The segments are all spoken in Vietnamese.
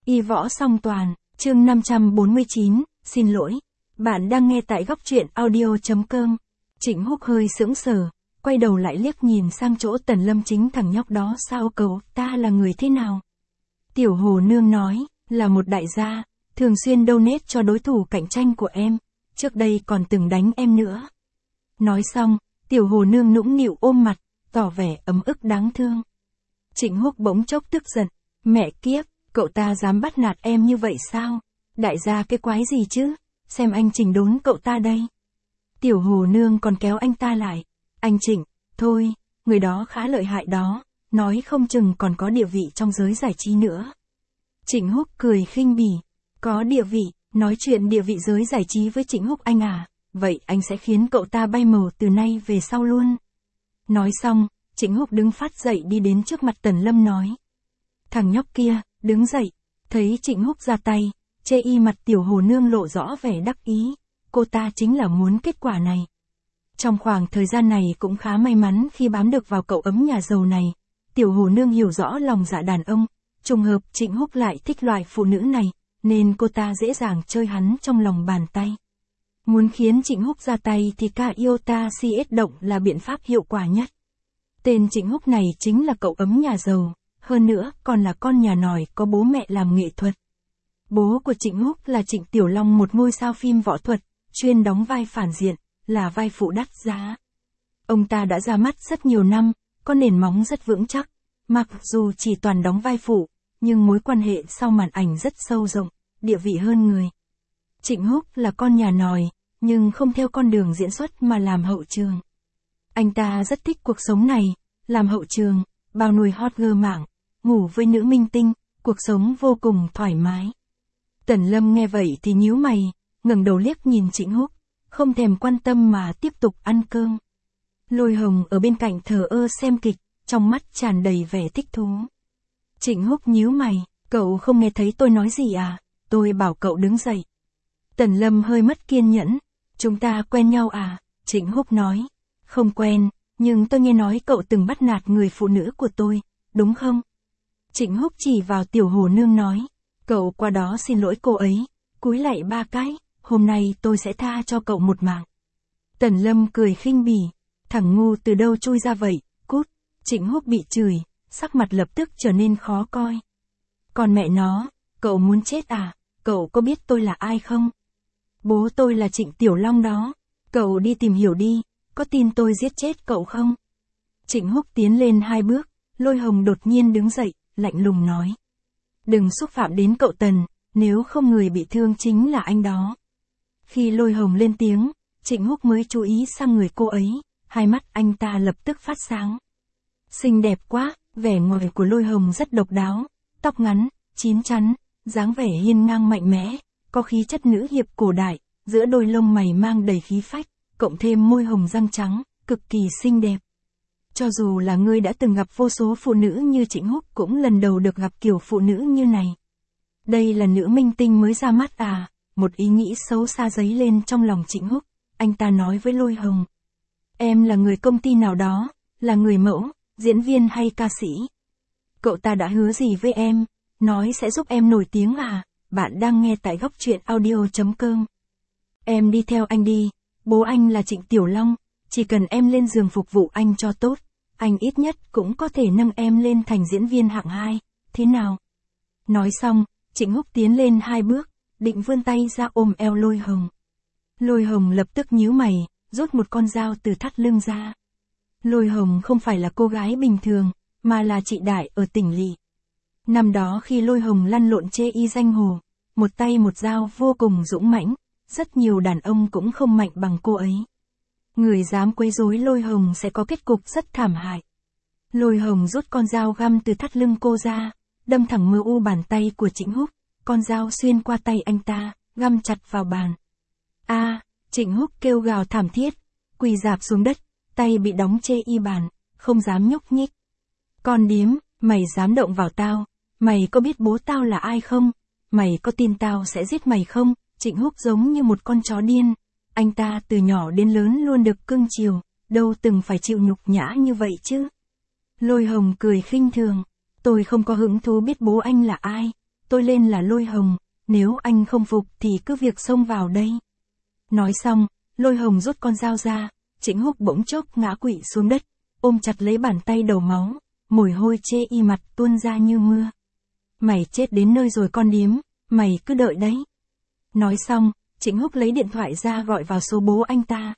Y võ song toàn, chương 549, xin lỗi. Bạn đang nghe tại góc truyện audio.com. Trịnh Húc hơi sững sờ, quay đầu lại liếc nhìn sang chỗ Tần Lâm chính thằng nhóc đó. Sao cậu ta là người thế nào? Tiểu Hồ Nương nói, là một đại gia, thường xuyên donate cho đối thủ cạnh tranh của em, trước đây còn từng đánh em nữa. Nói xong, Tiểu Hồ Nương nũng nịu ôm mặt, tỏ vẻ ấm ức đáng thương. Trịnh Húc bỗng chốc tức giận, mẹ kiếp, cậu ta dám bắt nạt em như vậy sao? Đại gia cái quái gì chứ? Xem anh Trịnh đốn cậu ta đây. Tiểu Hồ Nương còn kéo anh ta lại. Anh Trịnh, thôi, người đó khá lợi hại đó, nói không chừng còn có địa vị trong giới giải trí nữa. Trịnh Húc cười khinh bỉ, có địa vị, nói chuyện địa vị giới giải trí với Trịnh Húc anh à, vậy anh sẽ khiến cậu ta bay màu từ nay về sau luôn. Nói xong, Trịnh Húc đứng phát dậy đi đến trước mặt Tần Lâm nói. Thằng nhóc kia, đứng dậy, thấy Trịnh Húc ra tay, chê y mặt Tiểu Hồ Nương lộ rõ vẻ đắc ý, cô ta chính là muốn kết quả này. Trong khoảng thời gian này cũng khá may mắn khi bám được vào cậu ấm nhà giàu này, Tiểu Hồ Nương hiểu rõ lòng dạ đàn ông, trùng hợp Trịnh Húc lại thích loại phụ nữ này, nên cô ta dễ dàng chơi hắn trong lòng bàn tay. Muốn khiến Trịnh Húc ra tay thì Iota CS động là biện pháp hiệu quả nhất. Tên Trịnh Húc này chính là cậu ấm nhà giàu, hơn nữa còn là con nhà nòi có bố mẹ làm nghệ thuật. Bố của Trịnh Húc là Trịnh Tiểu Long, một ngôi sao phim võ thuật, chuyên đóng vai phản diện, là vai phụ đắt giá. Ông ta đã ra mắt rất nhiều năm, có nền móng rất vững chắc, mặc dù chỉ toàn đóng vai phụ, nhưng mối quan hệ sau màn ảnh rất sâu rộng, địa vị hơn người. Trịnh Húc là con nhà nòi, nhưng không theo con đường diễn xuất mà làm hậu trường. Anh ta rất thích cuộc sống này, làm hậu trường, bao nuôi hot girl mạng, ngủ với nữ minh tinh, cuộc sống vô cùng thoải mái. Tần Lâm nghe vậy thì nhíu mày, ngẩng đầu liếc nhìn Trịnh Húc, không thèm quan tâm mà tiếp tục ăn cơm. Lôi Hồng ở bên cạnh thờ ơ xem kịch, trong mắt tràn đầy vẻ thích thú. Trịnh Húc nhíu mày, cậu không nghe thấy tôi nói gì à, tôi bảo cậu đứng dậy. Tần Lâm hơi mất kiên nhẫn, chúng ta quen nhau à, Trịnh Húc nói, không quen, nhưng tôi nghe nói cậu từng bắt nạt người phụ nữ của tôi, đúng không? Trịnh Húc chỉ vào Tiểu Hồ Nương nói, cậu qua đó xin lỗi cô ấy, cúi lạy 3 cái, hôm nay tôi sẽ tha cho cậu một mạng. Tần Lâm cười khinh bỉ, thằng ngu từ đâu chui ra vậy, cút. Trịnh Húc bị chửi, sắc mặt lập tức trở nên khó coi. Còn mẹ nó, cậu muốn chết à, cậu có biết tôi là ai không? Bố tôi là Trịnh Tiểu Long đó, cậu đi tìm hiểu đi, có tin tôi giết chết cậu không? Trịnh Húc tiến lên 2 bước, Lôi Hồng đột nhiên đứng dậy, lạnh lùng nói. Đừng xúc phạm đến cậu Tần, nếu không người bị thương chính là anh đó. Khi Lôi Hồng lên tiếng, Trịnh Húc mới chú ý sang người cô ấy, hai mắt anh ta lập tức phát sáng. Xinh đẹp quá, vẻ ngoài của Lôi Hồng rất độc đáo, tóc ngắn, chín chắn, dáng vẻ hiên ngang mạnh mẽ, có khí chất nữ hiệp cổ đại, giữa đôi lông mày mang đầy khí phách, cộng thêm môi hồng răng trắng, cực kỳ xinh đẹp. Cho dù là ngươi đã từng gặp vô số phụ nữ như Trịnh Húc cũng lần đầu được gặp kiểu phụ nữ như này. Đây là nữ minh tinh mới ra mắt à, một ý nghĩ xấu xa dấy lên trong lòng Trịnh Húc, anh ta nói với Lôi Hồng. Em là người công ty nào đó, là người mẫu, diễn viên hay ca sĩ? Cậu ta đã hứa gì với em, nói sẽ giúp em nổi tiếng à? Bạn đang nghe tại góc truyện audio.com. Em đi theo anh đi, bố anh là Trịnh Tiểu Long, chỉ cần em lên giường phục vụ anh cho tốt, anh ít nhất cũng có thể nâng em lên thành diễn viên hạng 2, thế nào? Nói xong, Trịnh Húc tiến lên 2 bước, định vươn tay ra ôm eo Lôi Hồng. Lôi Hồng lập tức nhíu mày, rút một con dao từ thắt lưng ra. Lôi Hồng không phải là cô gái bình thường, mà là chị đại ở tỉnh lỵ. Năm đó khi Lôi Hồng lăn lộn chê y danh hồ, một tay một dao vô cùng dũng mãnh, rất nhiều đàn ông cũng không mạnh bằng cô ấy. Người dám quấy rối Lôi Hồng sẽ có kết cục rất thảm hại. Lôi Hồng rút con dao găm từ thắt lưng cô ra, đâm thẳng mu bàn tay của Trịnh Húc, con dao xuyên qua tay anh ta, găm chặt vào bàn. Trịnh Húc kêu gào thảm thiết, quỳ rạp xuống đất, tay bị đóng chê y bàn, không dám nhúc nhích. Con điếm, mày dám động vào tao, mày có biết bố tao là ai không? Mày có tin tao sẽ giết mày không? Trịnh Húc giống như một con chó điên, anh ta từ nhỏ đến lớn luôn được cưng chiều, đâu từng phải chịu nhục nhã như vậy chứ. Lôi Hồng cười khinh thường, tôi không có hứng thú biết bố anh là ai, tôi lên là Lôi Hồng, nếu anh không phục thì cứ việc xông vào đây. Nói xong, Lôi Hồng rút con dao ra, Trịnh Húc bỗng chốc ngã quỵ xuống đất, ôm chặt lấy bàn tay đầu máu, mồ hôi chê y mặt tuôn ra như mưa. Mày chết đến nơi rồi con điếm, mày cứ đợi đấy. Nói xong, Trịnh Húc lấy điện thoại ra gọi vào số bố anh ta.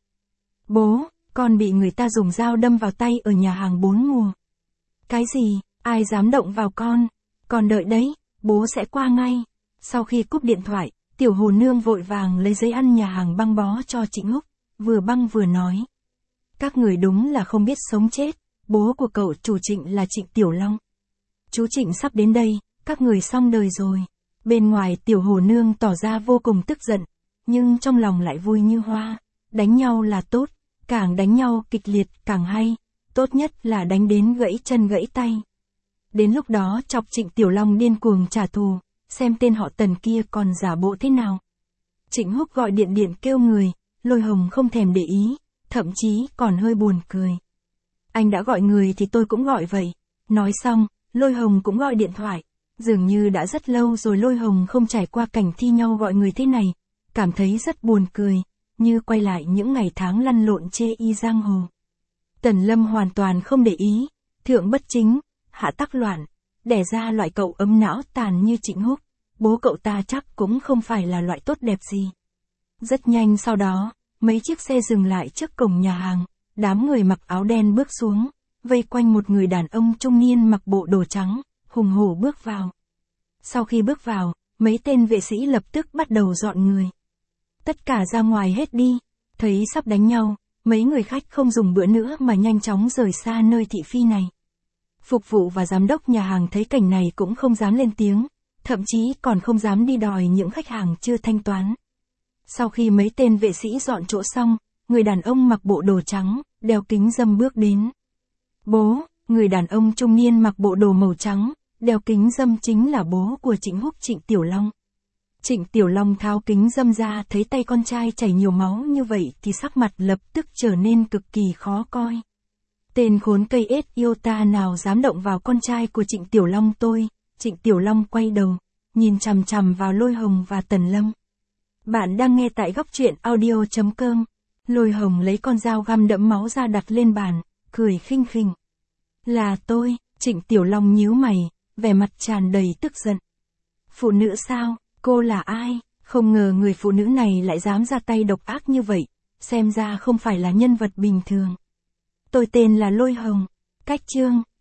Bố, con bị người ta dùng dao đâm vào tay ở nhà hàng 4 mùa. Cái gì, ai dám động vào con đợi đấy, bố sẽ qua ngay. Sau khi cúp điện thoại, Tiểu Hồ Nương vội vàng lấy giấy ăn nhà hàng băng bó cho Trịnh Húc, vừa băng vừa nói. Các người đúng là không biết sống chết, bố của cậu chủ Trịnh là Trịnh Tiểu Long. Chú Trịnh sắp đến đây, các người xong đời rồi. Bên ngoài Tiểu Hồ Nương tỏ ra vô cùng tức giận, nhưng trong lòng lại vui như hoa. Đánh nhau là tốt, càng đánh nhau kịch liệt càng hay, tốt nhất là đánh đến gãy chân gãy tay. Đến lúc đó chọc Trịnh Tiểu Long điên cuồng trả thù, xem tên họ Tần kia còn giả bộ thế nào. Trịnh Húc gọi điện kêu người, Lôi Hồng không thèm để ý, thậm chí còn hơi buồn cười. Anh đã gọi người thì tôi cũng gọi vậy. Nói xong, Lôi Hồng cũng gọi điện thoại. Dường như đã rất lâu rồi Lôi Hồng không trải qua cảnh thi nhau gọi người thế này, cảm thấy rất buồn cười, như quay lại những ngày tháng lăn lộn chê y giang hồ. Tần Lâm hoàn toàn không để ý, thượng bất chính, hạ tắc loạn, đẻ ra loại cậu ấm não tàn như Trịnh Húc, bố cậu ta chắc cũng không phải là loại tốt đẹp gì. Rất nhanh sau đó, mấy chiếc xe dừng lại trước cổng nhà hàng, đám người mặc áo đen bước xuống, vây quanh một người đàn ông trung niên mặc bộ đồ trắng, hùng hổ bước vào. Sau khi bước vào, mấy tên vệ sĩ lập tức bắt đầu dọn người. Tất cả ra ngoài hết đi, thấy sắp đánh nhau, mấy người khách không dùng bữa nữa mà nhanh chóng rời xa nơi thị phi này. Phục vụ và giám đốc nhà hàng thấy cảnh này cũng không dám lên tiếng, thậm chí còn không dám đi đòi những khách hàng chưa thanh toán. Sau khi mấy tên vệ sĩ dọn chỗ xong, người đàn ông mặc bộ đồ trắng, đeo kính râm bước đến. Bố, người đàn ông trung niên mặc bộ đồ màu trắng, đeo kính râm chính là bố của Trịnh Húc, Trịnh Tiểu Long. Trịnh Tiểu Long tháo kính râm ra thấy tay con trai chảy nhiều máu như vậy thì sắc mặt lập tức trở nên cực kỳ khó coi. Tên khốn cây ết iota nào dám động vào con trai của Trịnh Tiểu Long tôi. Trịnh Tiểu Long quay đầu, nhìn chằm chằm vào Lôi Hồng và Tần Lâm. Bạn đang nghe tại góc truyện audio.com. Lôi Hồng lấy con dao găm đẫm máu ra đặt lên bàn, cười khinh khỉnh. Là tôi. Trịnh Tiểu Long nhíu mày, vẻ mặt tràn đầy tức giận. Phụ nữ sao? Cô là ai? Không ngờ người phụ nữ này lại dám ra tay độc ác như vậy, xem ra không phải là nhân vật bình thường. Tôi tên là Lôi Hồng. Cách chương